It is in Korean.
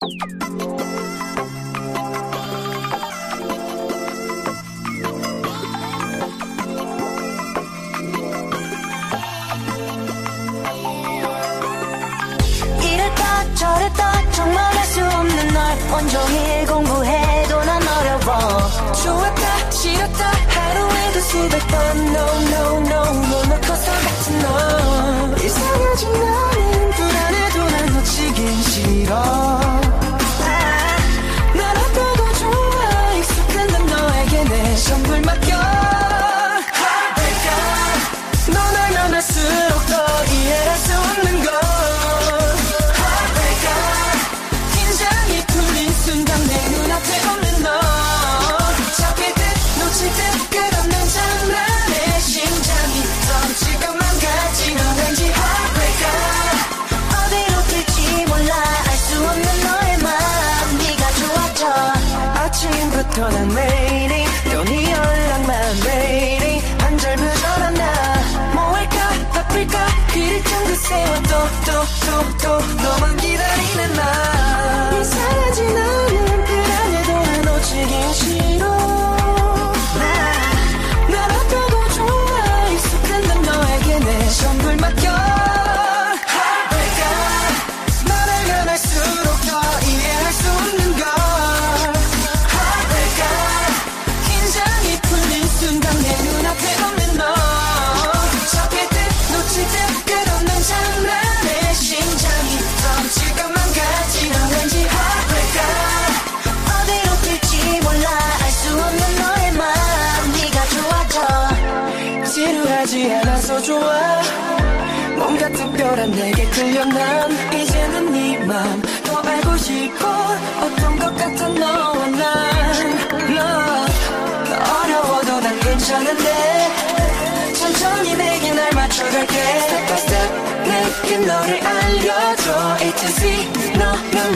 이랬다 저랬다 정말 할 수 없는 날 온종일 공부해도 난 어려워 좋았다 싫었다 하루에도 수백 번 No no no 너 커서 같은 너 이상해진 나는 불안해도 난 놓치긴 싫어 난 어떠고 좋아 익숙한 난 너에게 내 전부를 맡겨 Heartbreaker 넌 알면 할수록 더 이해할 수 없는 걸 순간 내 눈앞에 없는 너 잡힐 듯 놓칠 듯 끝없는 장난에 심장이 던질 것만 같지 넌 왠지 heartbreaker 어디로 튈지 몰라 알 수 없는 너의 맘 네가 좋아져 아침부터 난 매일이 또 네 연락만 매일이 안절부절한 나 뭐 할까 바쁠까 귀를 쫑긋 세워 또 너만 기다리는 나 이상하지 나는 불안해도 난 놓치긴 싫어 난 어떠고 좋아 익숙한 난 너에게 내 전부를 맡겨 Heartbreaker 넌 알면 할수록 더 이해할 수 없는 걸 Heartbreaker 긴장이 풀린 순간 내 눈앞에 없는 너 잡힐 듯 놓칠 듯 끝없는 장난에 심장이 던질 것만 같지 넌 왠지 heartbreaker 어디로 튈지 몰라 알 수 없는 너의 맘 네가 좋아져 지루하지 않아서 좋아 뭔가 특별한 내게 끌려 난 이제는 네 맘 더 알고 싶어 어떤 것 같아 너와 난 Love 어려워도 난 괜찮은데 천천히 내게 날 맞춰갈게 Step by step 내게 너를 알려줘 A to Z 너는